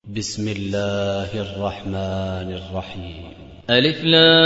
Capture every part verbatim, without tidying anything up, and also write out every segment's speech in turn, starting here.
بسم الله الرحمن الرحيم. ألف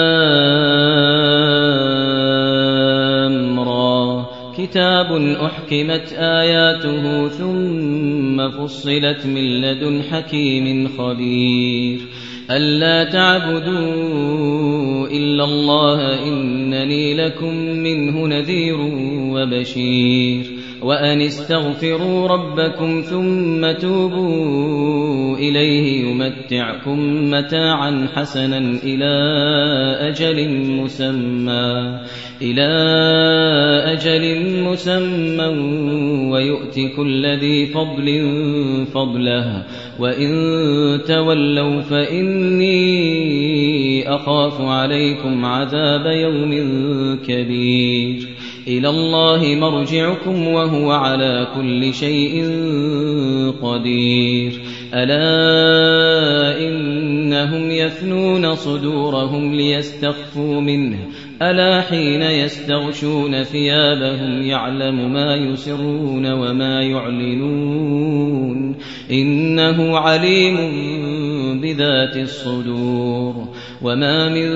لام را كتاب أحكمت آياته ثم فصلت من لدن حكيم خبير ألا تعبدوا إلا الله إنني لكم منه نذير وبشير وأن استغفروا ربكم ثم توبوا إليه يمتعكم متاعا حسنا إلى أجل مسمى إلى أجل مسمى ويؤتي كل ذي فضل فضله وإن تولوا فإني أخاف عليكم عذاب يوم كبير إلى الله مرجعكم وهو على كل شيء قدير ألا إنهم يثنون صدورهم ليستخفوا منه ألا حين يستغشون ثيابهم يعلم ما يسرون وما يعلنون إنه عليم بذات الصدور وما من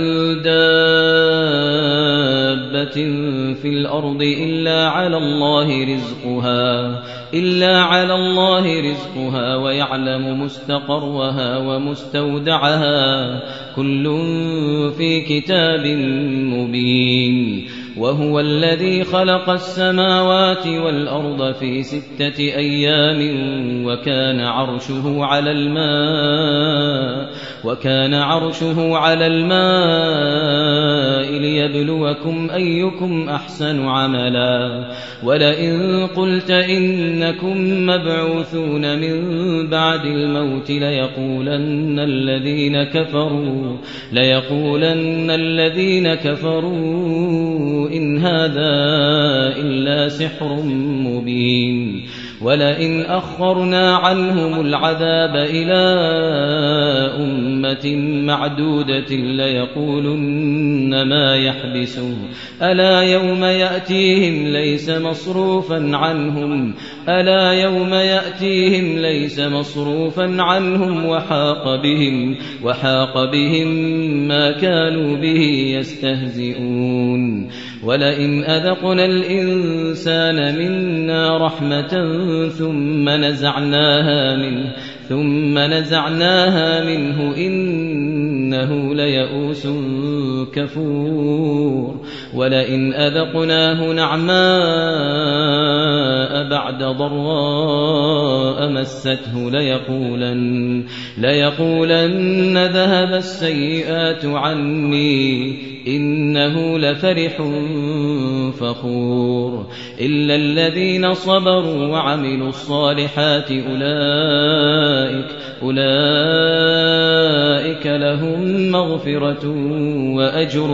دابة في الأرض إلا على الله رزقها إلا على الله رزقها ويعلم مستقرها ومستودعها كل في كتاب مبين وهو الذي خلق السماوات والأرض في ستة أيام وكان عرشه على الماء وكان عرشه على الماء ليبلوكم أيكم أحسن عملا ولئن قلت إنكم مبعوثون من بعد الموت ليقولن الذين كفروا ليقولن الذين كفروا إن هذا إلا سحر مبين ولئن أخرنا عنهم العذاب إلى أمة معدودة ليقولن ما يحبسه ألا يوم يأتيهم ليس مصروفا عنهم ألا يوم يأتيهم ليس مصروفا عنهم وحاق بهم وحاق بهم ما كانوا به يستهزئون ولئن أذقنا الإنسان منا رحمة ثم نزعناها منه ثم نزعناها منه إنه ليئوس كفور ولئن أذقناه نعماء بعد ضراء مسته ليقولن ليقولن ذهب السيئات عني إنه لفرح فخور إلا الذين صبروا وعملوا الصالحات أولئك أولئك لهم مغفرة وأجر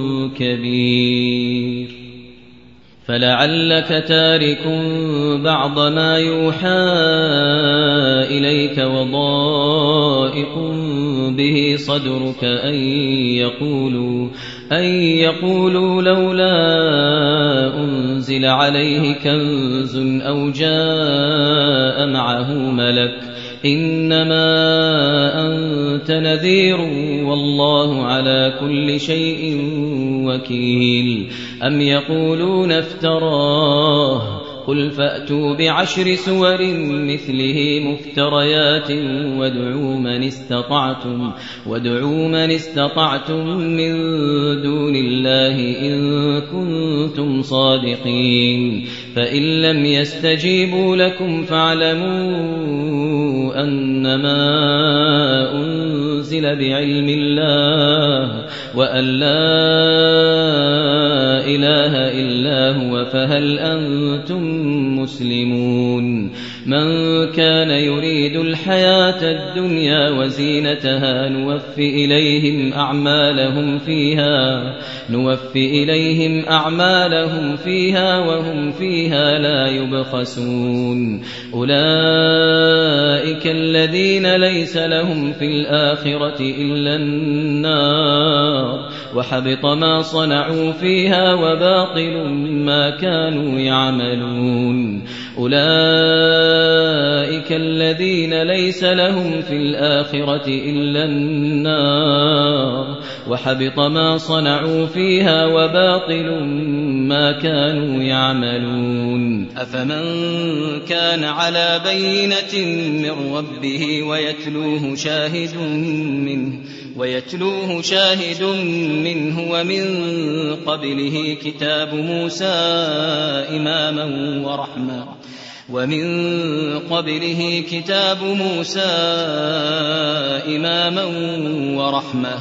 كبير فلعلك تارك بعض ما يوحى إليك وضائق به صدرك أن يقولوا أن يقولوا لولا أنزل عليه كنز أو جاء معه ملك إنما أنت نذير والله على كل شيء وكيل أم يقولون افتراه قل فأتوا بعشر سور مثله مفتريات وادعوا من استطعتم وادعوا من استطعتم من دون الله إن كنتم صادقين فإن لم يستجيبوا لكم فاعلموا أنما أنزل بعلم الله وأن لا إله إلا هو فهل أنتم مسلمون من كان يريد الحياة الدنيا وزينتها نوفي إليهم أعمالهم فيها نوفي إليهم أعمالهم فيها وهم فيها لا يبخسون أولئك الذين ليس لهم في الآخرة إلا النار وحبط ما صنعوا فيها وباطل ما كانوا يعملون أولئك الذين ليس لهم في الآخرة إلا النار وحبط ما صنعوا فيها وباطل ما كانوا يعملون أفمن كان على بينة من ربه ويتلوه شاهد منه ويتلوه شاهد منه ومن قبله كتاب موسى إماما ورحمة ومن قبله كتاب موسى إماما ورحمة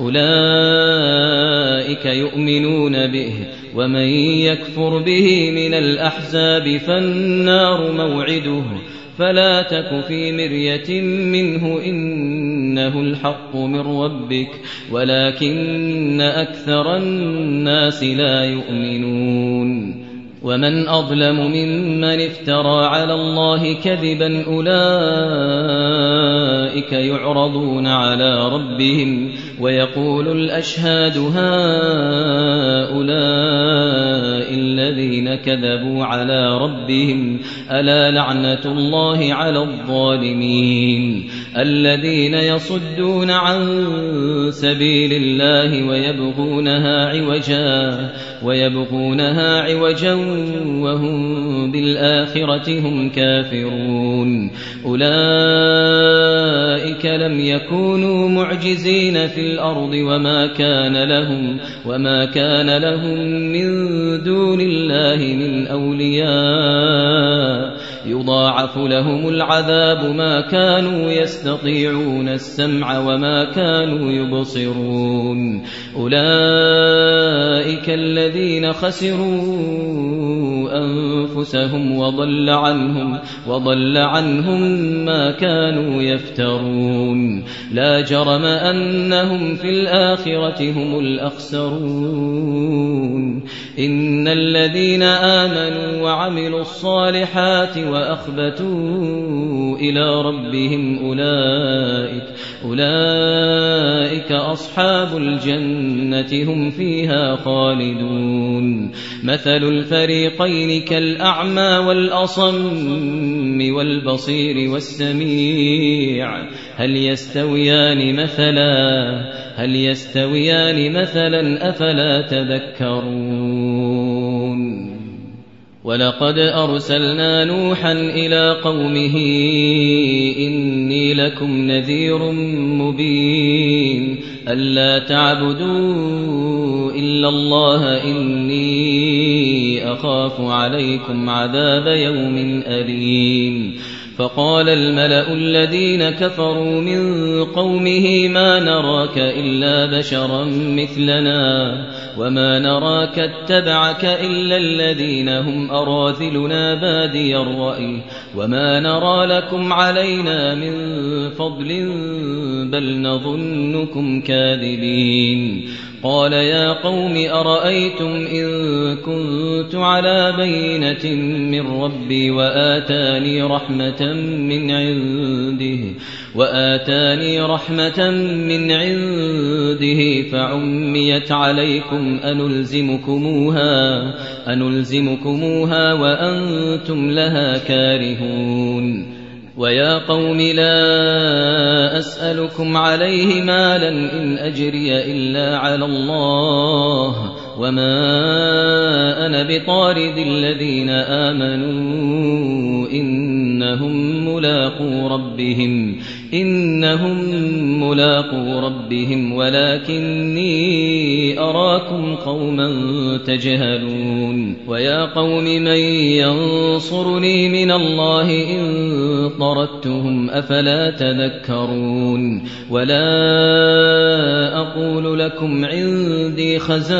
أولئك يؤمنون به ومن يكفر به من الأحزاب فالنار موعده فلا تك في مرية منه إنه الحق من ربك ولكن أكثر الناس لا يؤمنون ومن أظلم ممن افترى على الله كذبا أولئك يعرضون على ربهم ويقول الأشهاد هؤلاء الذين كذبوا على ربهم ألا لعنة الله على الظالمين الذين يصدون عن سبيل الله ويبغونها عوجا ويبغونها عوجا وهم بالآخرة هم كافرون أولئك لم يكونوا معجزين في الأرض وما كان لهم وما كان لهم من دون الله من أولياء يضاعف لهم العذاب ما كانوا يستطيعون السمع وما كانوا يبصرون أولئك الذين خسروا أنفسهم وضل عنهم وضل عنهم ما كانوا يفترون لا جرم أنهم في الآخرة هم الأخسرون إن الذين آمنوا وعملوا الصالحات وأخبتوا إلى ربهم أولئك أولئك أصحاب الجنة هم فيها خالدون مثل الفريقين كالأعمى والأصم والبصير والسميع هل يستويان مثلا هل يستويان مثلا أفلا تذكرون ولقد أرسلنا نوحا إلى قومه إني لكم نذير مبين ألا تعبدوا إلا الله إني أخاف عليكم عذاب يوم أليم فقال الملأ الذين كفروا من قومه ما نراك إلا بشرا مثلنا وما نراك اتبعك إلا الذين هم أراذلنا بادي الرأي وما نرى لكم علينا من فضل بل نظنكم كاذبين قال يا قوم أرأيتم إن كنت على بينة من ربي وآتاني رحمة من عنده وآتاني رحمة من عنده فعميت عليكم أنلزمكموها أنلزمكموها وأنتم لها كارهون ويا قوم لا أسألكم عليه مالا إن أجري إلا على الله وما أنا بطارد الذين آمنوا إنهم ملاقو ربهم إنهم ملاقو ربهم ولكني أراكم قوما تجهلون ويا قوم من ينصرني من الله إن طردتهم أفلا تذكرون ولا أقول لكم عندي خزائن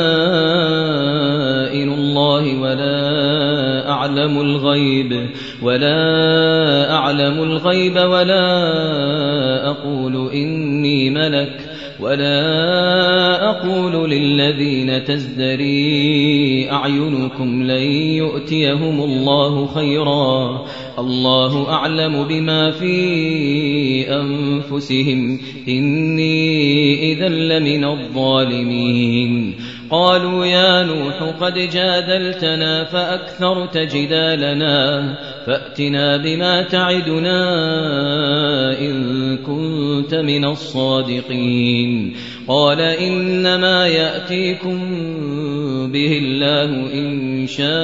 الله ولا أعلم الغيب ولا أعلم الغيب ولا أقول إني ملك ولا أقول للذين تزدري أعينكم لن يؤتيهم الله خيرا الله أعلم بما في أنفسهم إني إذا لمن الظالمين قالوا يا نوح قد جادلتنا فأكثرت جدالنا فأتنا بما تعدنا إن كنت من الصادقين قال إنما يأتيكم به الله إن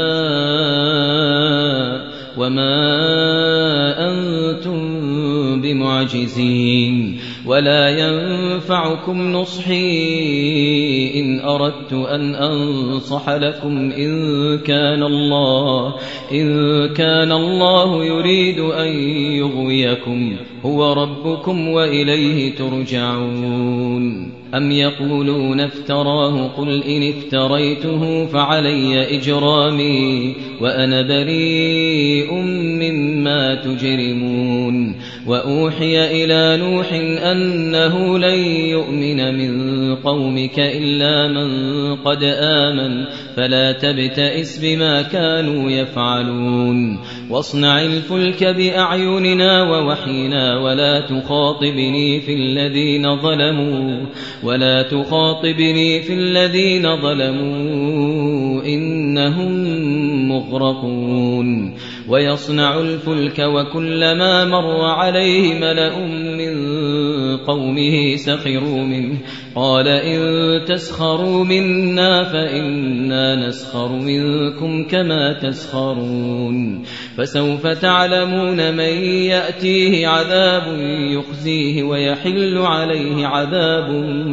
شاء وما أنتم بمعجزين ولا ينفعكم نصحي إن أردت أن أنصح لكم إن كان الله إن كان الله يريد أن يغويكم هو ربكم وإليه ترجعون أم يقولون افتراه قل إن افتريته فعلي إجرامي وأنا بريء مما تجرمون وأوحي إلى نوح أنه لن يؤمن من قومك إلا من قد آمن فلا تبتئس بما كانوا يفعلون واصنع الفلك بأعيننا ووحينا ولا تخاطبني في الذين ظلموا ولا تخاطبني في الذين ظلموا إنهم مغرقون ويصنع الفلك وكلما مر عليه ملأ من قومه سخروا منه قال إن تسخروا منا فإنا نسخر منكم كما تسخرون فسوف تعلمون من يأتيه عذاب يخزيه ويحل عليه عذاب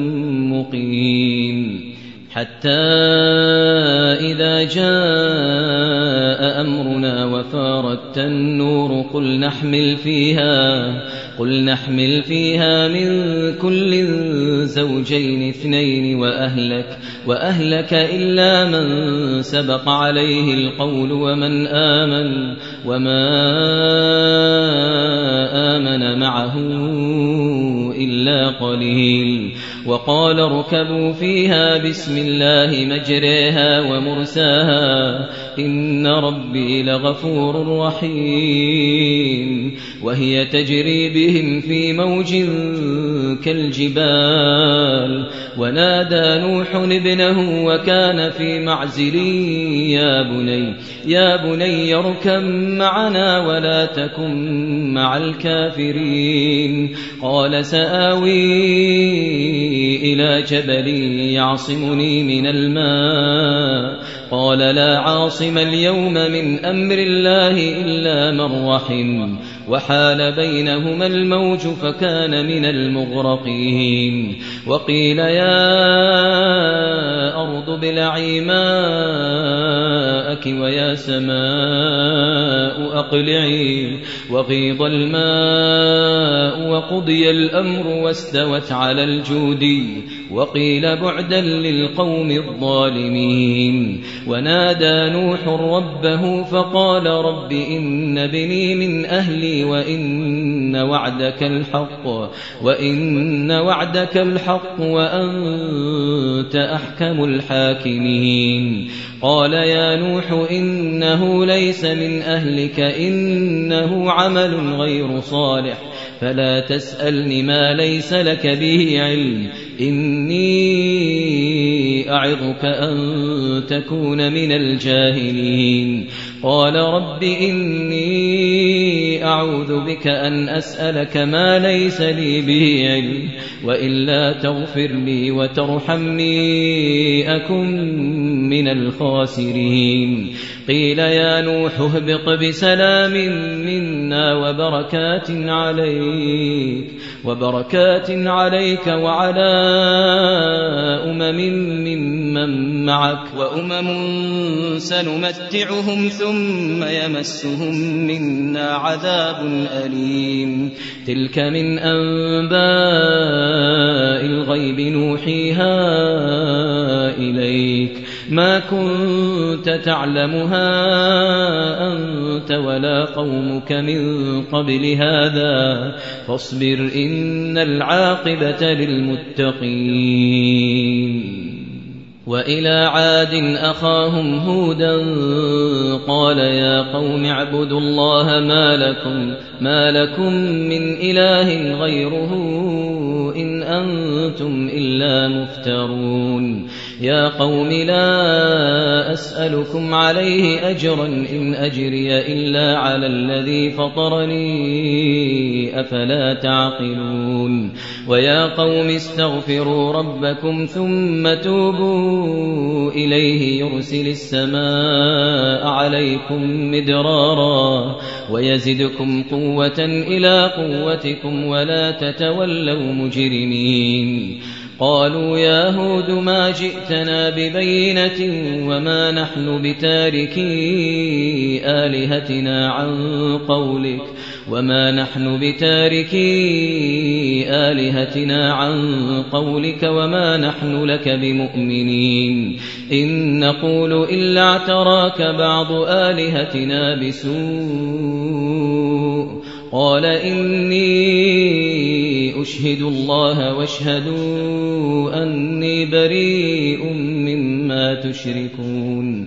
مقيم حتى إذا جاء أمرنا وفارت النور قل نحمل فيها قل نحمل فيها من كل زوجين اثنين وأهلك وأهلك إلا من سبق عليه القول ومن آمن وما آمن معه إلا قليل وقال اركبوا فيها بسم الله مجريها ومرساها إن ربي لغفور رحيم وهي تجري بهم في موج كالجبال ونادى نوح ابنه وكان في معزل يا بني يا بني اركب معنا ولا تكن مع الكافرين قال سآوي إلى جبل يعصمني من الماء قال لا عاصم اليوم من أمر الله إلا من رحم وحال بينهما الموج فكان من المغرقين وقيل يا أرض ابلعي ماءك ويا سماء أقلعي وغيض الماء وقضي الأمر واستوت على الجودي وقيل بعدا للقوم الظالمين ونادى نوح ربه فقال رب إن بني من أهلي وإن وعدك الحق وإن وعدك الحق وأنت أحكم الحاكمين قال يا نوح إنه ليس من أهلك إنه عمل غير صالح فلا تسألني ما ليس لك به علم إني أعظك أن تكون من الجاهلين قال رب إني أعوذ بك أن أسألك ما ليس لي به علم وإلا تغفر لي وترحمني أكن من الخاسرين قيل يا نوح اهبط بسلام منا وبركات عليك وبركات عليك وعلى أمم ممن معك وأمم سنمتعهم ثم يمسهم منا عذاب أليم تلك من أنباء الغيب نوحيها إليك ما كنت تعلمها أنت ولا قومك من قبل هذا فاصبر إن العاقبة للمتقين وإلى عاد أخاهم هودا قال يا قوم اعبدوا الله ما لكم ما لكم من إله غيره إن أنتم إلا مفترون يا قوم لا أسألكم عليه أجرا إن أجري إلا على الذي فطرني أفلا تعقلون ويا قوم استغفروا ربكم ثم توبوا إليه يرسل السماء عليكم مدرارا ويزدكم قوة إلى قوتكم ولا تتولوا مجرمين قالوا يا هود ما جئتنا ببينة وما نحن بتاركي آلهتنا عن قولك وما نحن بتاركي آلهتنا عن قولك وما نحن لك بمؤمنين إن نقول إلا اعتراك بعض آلهتنا بسوء قال إني أشهد الله واشهدوا أني بريء مما تشركون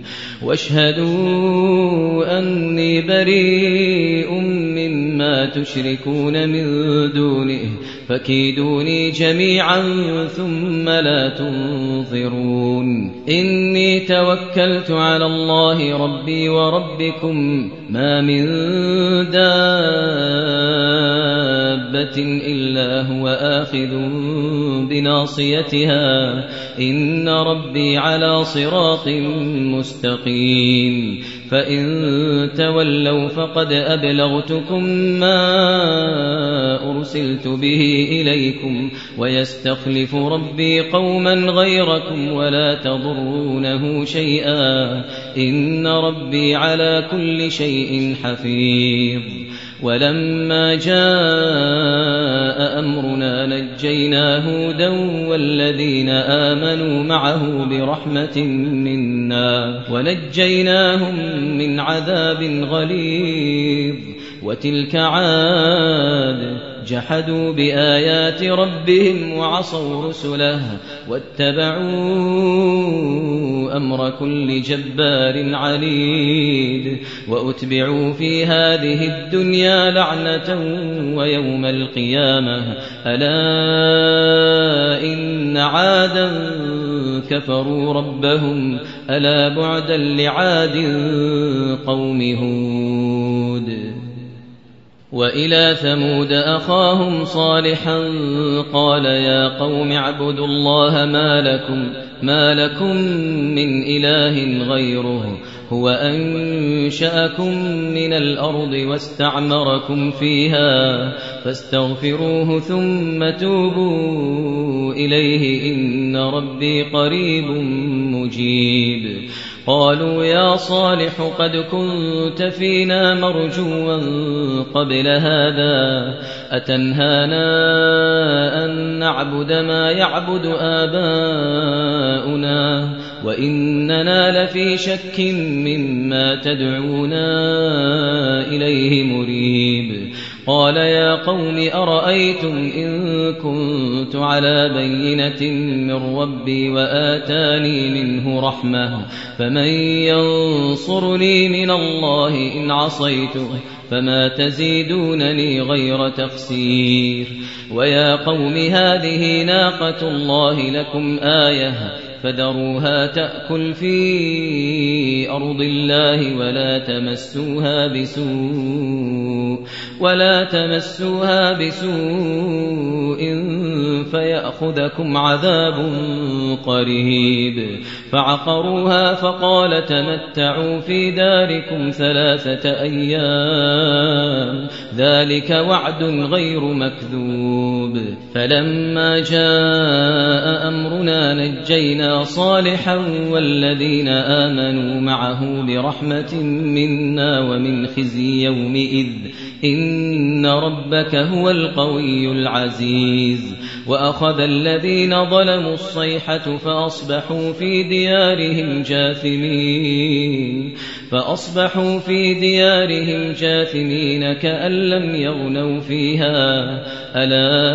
واشهدوا أني بريء مما تشركون من دونه فكيدوني جميعا ثم لا تنظرون إني توكلت على الله ربي وربكم ما من دابة إلا هو آخذ بناصيتها إن ربي على صراط مستقيم فإن تولوا فقد أبلغتكم ما أرسلت به إليكم ويستخلف ربي قوما غيركم ولا تضرونه شيئا إن ربي على كل شيء حفيظ ولما جاء أمرنا نجينا هودا والذين آمنوا معه برحمة منا ونجيناهم من عذاب غليظ وتلك عاد جحدوا بآيات ربهم وعصوا رسله واتبعوا أمر كل جبار عنيد وأتبعوا في هذه الدنيا لعنة ويوم القيامة ألا إن عادا كفروا ربهم ألا بعدا لعاد قوم هود وإلى ثمود أخاهم صالحا قال يا قوم اعبدوا الله ما لكم ما لكم من إله غيره هو أنشأكم من الأرض واستعمركم فيها فاستغفروه ثم توبوا إليه إن ربي قريب مجيب قالوا يا صالح قد كنت فينا مرجوا قبل هذا أتنهانا أن نعبد ما يعبد آباؤنا وإننا لفي شك مما تدعونا إليه مريب قال يا قوم أرأيتم إن كنت على بينة من ربي وآتاني منه رحمة فمن ينصرني من الله إن عصيته فما تزيدونني غير تخسير ويا قوم هذه ناقة الله لكم آية فذروها تأكل في أرض الله ولا تمسوها بسوء ولا تمسوها بسوء فيأخذكم عذاب قريب فعقروها فقال تمتعوا في داركم ثلاثة أيام ذلك وعد غير مكذوب فلما جاء أمرنا نجينا صالحا والذين آمنوا معه برحمة منا ومن خزي يومئذ إن ربك هو القوي العزيز وأخذ الذين ظلموا الصيحة فأصبحوا في ديارهم جاثمين فأصبحوا في ديارهم جاثمين كأن لم يغنوا فيها ألا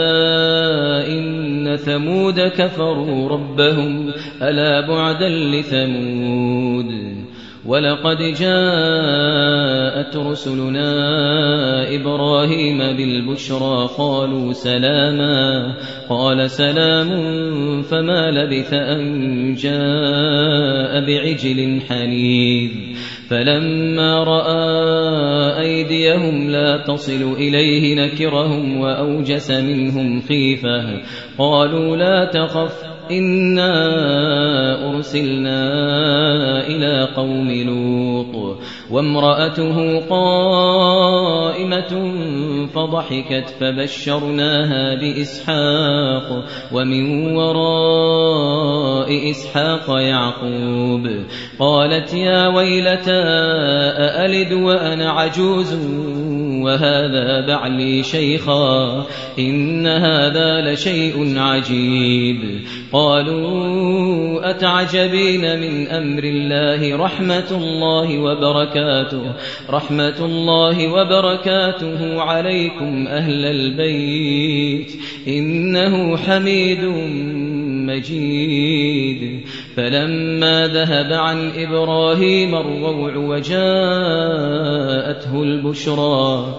إن ثمود كفروا ربهم ألا بعدا لثمود ولقد جاءت رسلنا إبراهيم بالبشرى قالوا سلاما قال سلام فما لبث أن جاء بعجل حنيذ فلما رأى أيديهم لا تصل إليه نكرهم وأوجس منهم خيفة قالوا لا تخف إنا أرسلنا إلى قوم لوط وامرأته قائمة فضحكت فبشرناها بإسحاق ومن وراء إسحاق يعقوب قالت يا ويلتى أألد وأنا عجوز وهذا بعلي شيخا إن هذا لشيء عجيب قالوا أتعجبين من أمر الله رحمة الله وبركاته رحمة الله وبركاته عليكم أهل البيت إنه حميد مجيد فلما ذهب عن إبراهيم الروع وجاءته البشرى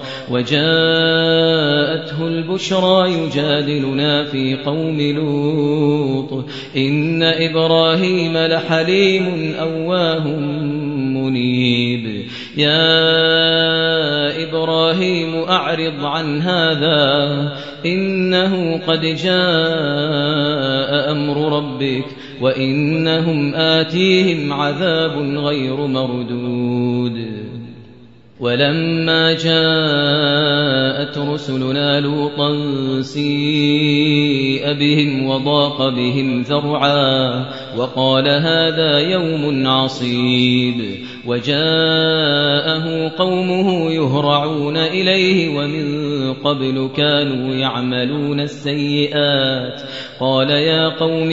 وجاءته البشرى يجادلنا في قوم لوط إن إبراهيم لحليم أواه منيب يا إبراهيم أعرض عن هذا إنه قد جاء أمر ربك وإنهم آتيهم عذاب غير مردود ولما جاءت رسلنا لوطا سيء بهم وضاق بهم ذرعا وقال هذا يوم عصيب وجاءه قومه يهرعون إليه ومن قبل كانوا يعملون السيئات قال يا قوم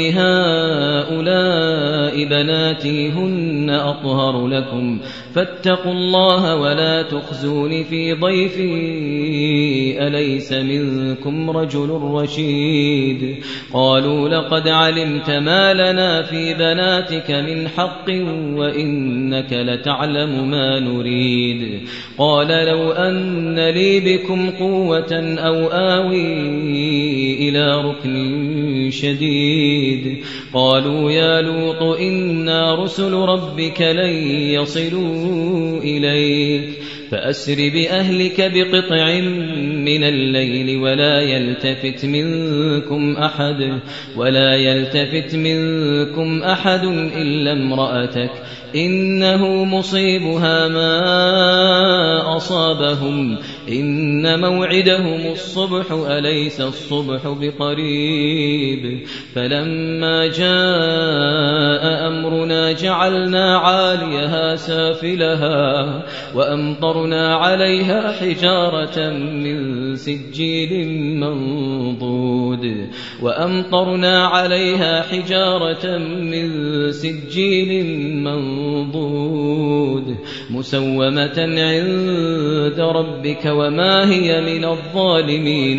هؤلاء بناتي هن أطهر لكم فاتقوا الله ولا تخزون في ضيفي أليس منكم رجل رشيد قالوا لقد علمت ما لنا في بناتك من حق وإنك لتعلم ما نريد قال لو أن لي بكم قوة أو آوي إلى ركن شديد قالوا يا لوط إنا رسل ربك لن يصلوا إليك فأسر بأهلك بقطع من الليل ولا يلتفت منكم أحد ولا يلتفت منكم أحد إلا امرأتك إنه مصيبها ما أصابهم إن موعدهم الصبح أليس الصبح بقريب فلما جاء أمرنا جعلنا عاليها سافلها وأمطرنا عليها حجارة من سجيل منضود وأمطرنا عليها حجارة من سجيل منضود منضود مسومة عند ربك وما هي من الظالمين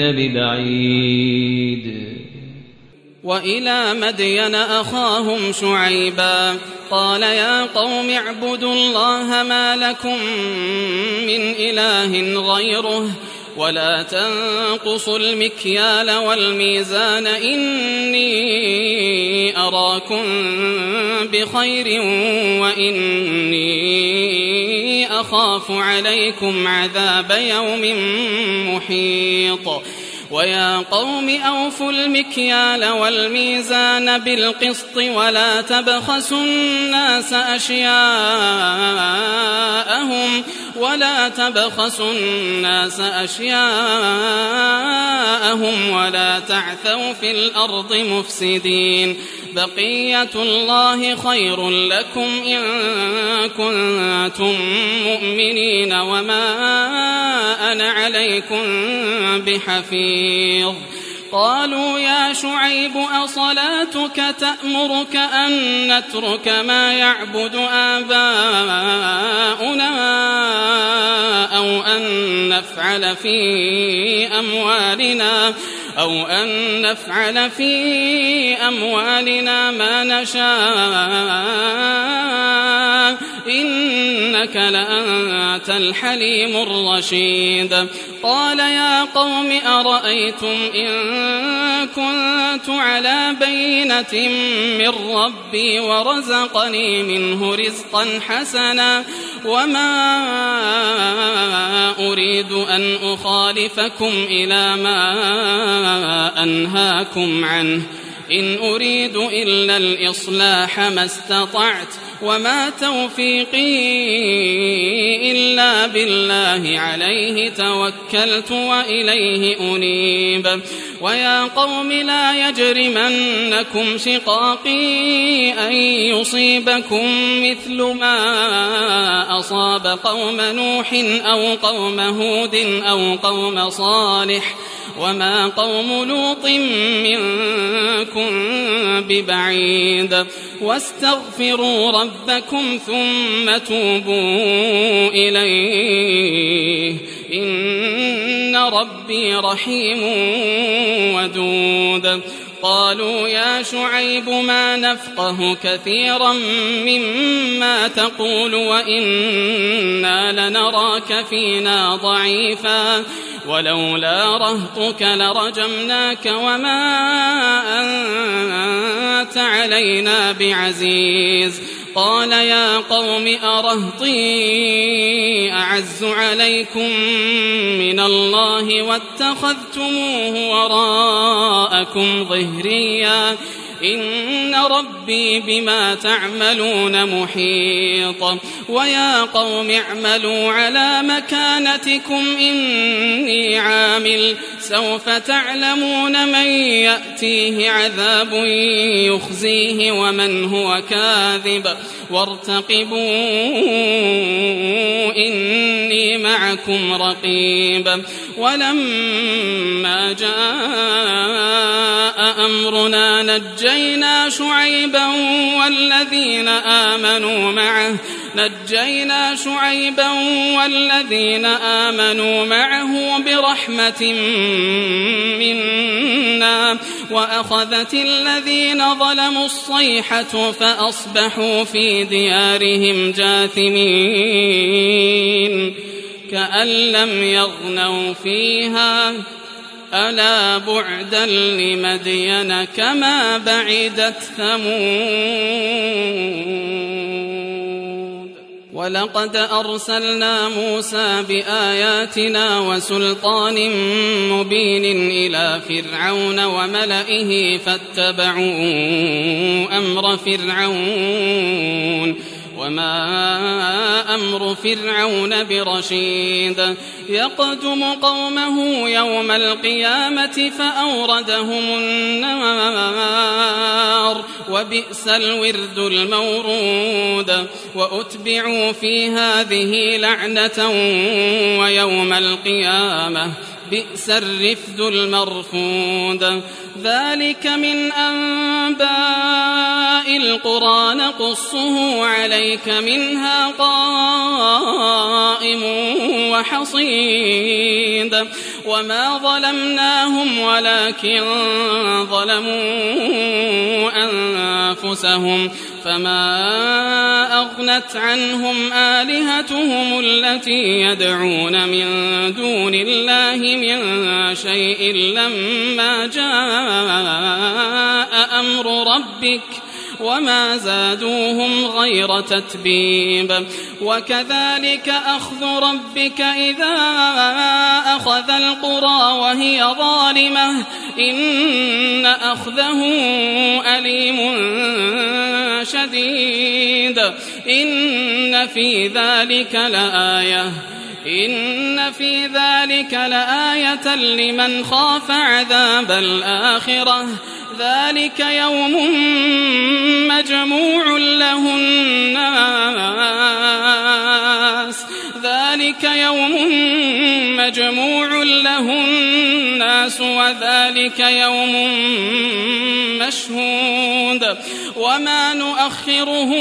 ببعيد وإلى مدين أخاهم شعيبا قال يا قوم اعبدوا الله ما لكم من إله غيره ولا تنقصوا المكيال والميزان إني أراكم بخير وإني أخاف عليكم عذاب يوم محيط ويا قوم أوفوا المكيال والميزان بالقسط ولا تبخسوا الناس أشياءهم ولا تبخسوا الناس أشياءهم ولا تعثوا في الأرض مفسدين بقية الله خير لكم إن كنتم مؤمنين وما أنا عليكم بحفيظ قالوا يا شعيب أصلاتك تأمرك أن نترك ما يعبد آباؤنا أو أن نفعل في أموالنا أو أن نفعل في أموالنا ما نشاء إنك لأنت الحليم الرشيد قال يا قوم أرأيتم إن كنت على بينة من ربي ورزقني منه رزقا حسنا وما أريد أن أخالفكم إلى ما أنهاكم عنه إن أريد إلا الإصلاح ما استطعت وما توفيقي إلا بالله عليه توكلت وإليه أنيب ويا قوم لا يجرمنكم شقاقي أن يصيبكم مثل ما أصاب قوم نوح أو قوم هود أو قوم صالح وما قوم لوط منكم ببعيد واستغفروا ربكم ثم توبوا إليه إن ربي رحيم ودود قالوا يا شعيب ما نفقه كثيرا مما تقول وإنا لنراك فينا ضعيفا ولولا رهطك لرجمناك وما أنت علينا بعزيز قال يا قوم أرهطي أعز عليكم من الله واتخذتموه وراءكم ظهريا إن ربي بما تعملون محيط ويا قوم اعملوا على مكانتكم إني عامل سوف تعلمون من يأتيه عذاب يخزيه ومن هو كاذب وارتقبوا إني معكم رقيب ولما جاء أمرنا نجينا شعيبا والذين آمنوا معه نجينا شعيبا والذين آمنوا معه برحمة منا وأخذت الذين ظلموا الصيحة فأصبحوا في ديارهم جاثمين كأن لم يغنوا فيها ألا بعدا لمدين كما بعدت ثمود ولقد أرسلنا موسى بآياتنا وسلطان مبين إلى فرعون وملئه فاتبعوا أمر فرعون وما أمر فرعون برشيد يقدم قومه يوم القيامة فأوردهم النار وبئس الورد المورود وأتبعوا في هذه لعنة ويوم القيامة بئس الرفد المرفود ذلك من أنباء القرى نقصه عليك منها قائم وحصيد وما ظلمناهم ولكن ظلموا أنفسهم فما أغنت عنهم آلهتهم التي يدعون من دون الله من شيء لما جاء أمر ربك وما زادوهم غير تتبيب وكذلك أخذ ربك إذا أخذ القرى وهي ظالمة إن أخذه أليم شديد إن في ذلك لآية إن في ذلك لآية لمن خاف عذاب الآخرة ذلك يوم مجموع له الناس ذلك يوم مجموع له الناس وذلك يوم مشهود وما نؤخره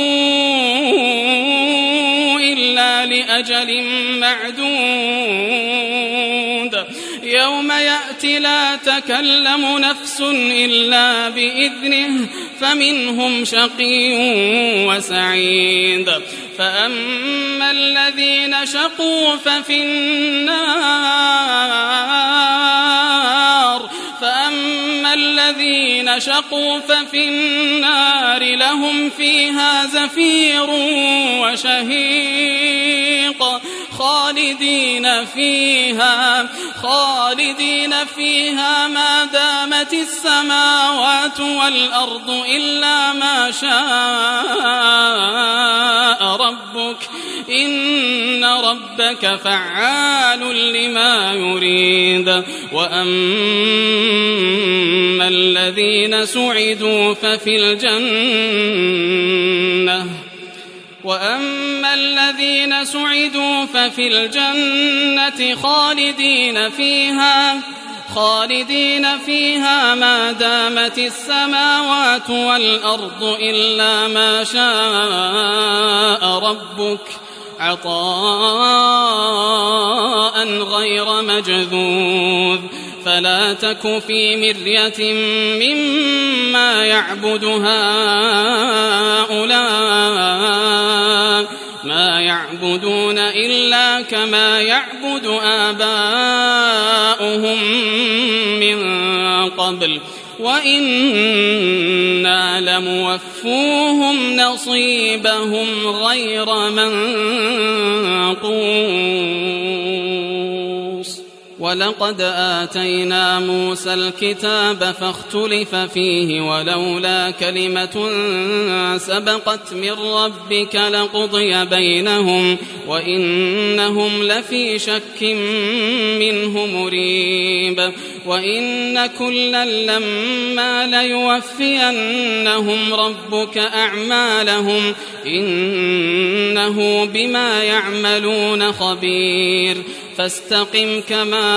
إلا لأجل معدود يوم يأتي الجنة لا تكلم نفس إلا بإذنه فمنهم شقي وسعيد فأما الذين شقوا ففي النار فأما الذين شقوا ففي النار لهم فيها زفير وشهيق خالدين فيها خالدين فيها ما دامت السماوات والأرض إلا ما شاء ربك إن ربك فعال لما يريد وأما الذين سعدوا ففي الجنة وأما الذين سعدوا ففي الجنة خالدين فيها خالدين فيها ما دامت السماوات والأرض إلا ما شاء ربك عطاء غير مجذوذ فلا تك في مرية مما يعبد هؤلاء ما يعبدون إلا كما يعبد آباؤهم من قبل وإنا لموفوهم نصيبهم غير منقوص ولقد آتينا موسى الكتاب فاختلف فيه ولولا كلمة سبقت من ربك لقضي بينهم وإنهم لفي شك منه مريب وإن كلا لما ليوفينهم ربك أعمالهم إنه بما يعملون خبير فاستقم كما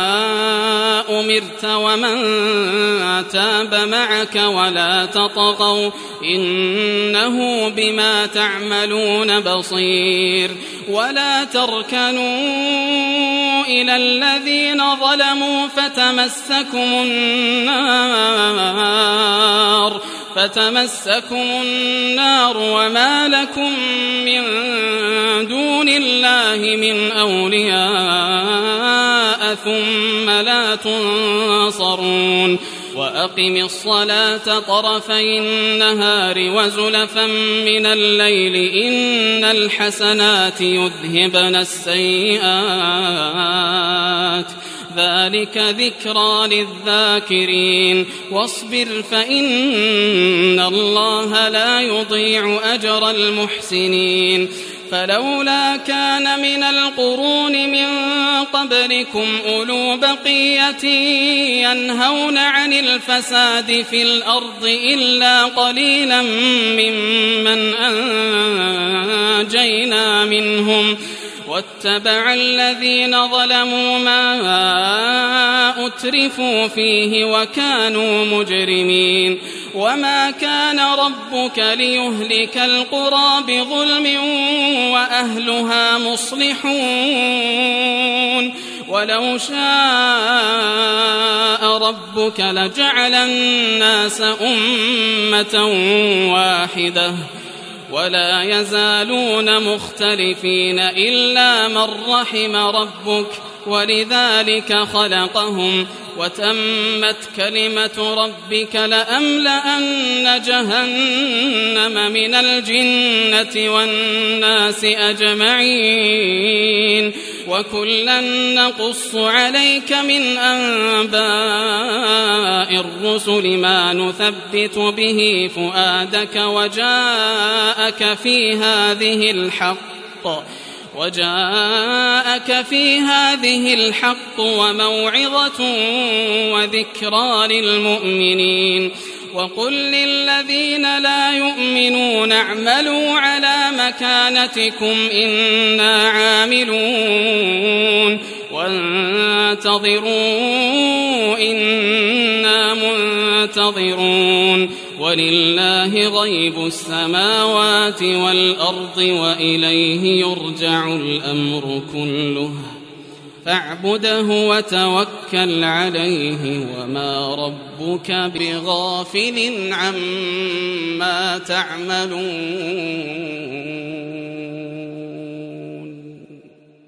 أمرت ومن تاب معك ولا تطغوا إنه بما تعملون بصير ولا تركنوا إلى الذين ظلموا فتمسكم النار فتمسكم النار وما لكم من دون الله من أولياء ثم لا تنصرون وأقم الصلاة طرفي النهار وزلفا من الليل إن الحسنات يذهبن السيئات ذلك ذكرى للذاكرين واصبر فإن الله لا يضيع أجر المحسنين فلولا كان من القرون من قبلكم أولو بقية ينهون عن الفساد في الأرض إلا قليلا ممن أنجينا منهم واتبع الذين ظلموا ما أترفوا فيه وكانوا مجرمين وما كان ربك ليهلك القرى بظلم وأهلها مصلحون ولو شاء ربك لجعل الناس أمة واحدة ولا يزالون مختلفين إلا من رحم ربك ولذلك خلقهم وتمت كلمة ربك لأملأن جهنم من الجنة والناس أجمعين وكلا نقص عليك من أنباء الرسل ما نثبت به فؤادك وجاءك في هذه الحق وجاءك في هذه الحق وموعظة وذكرى للمؤمنين وقل للذين لا يؤمنون اعملوا على مكانتكم إنا عاملون وانتظروا إنا منتظرون ولله غيب السماوات والأرض وإليه يرجع الأمر كله فاعبده وتوكل عليه وما ربك بغافل عما تعملون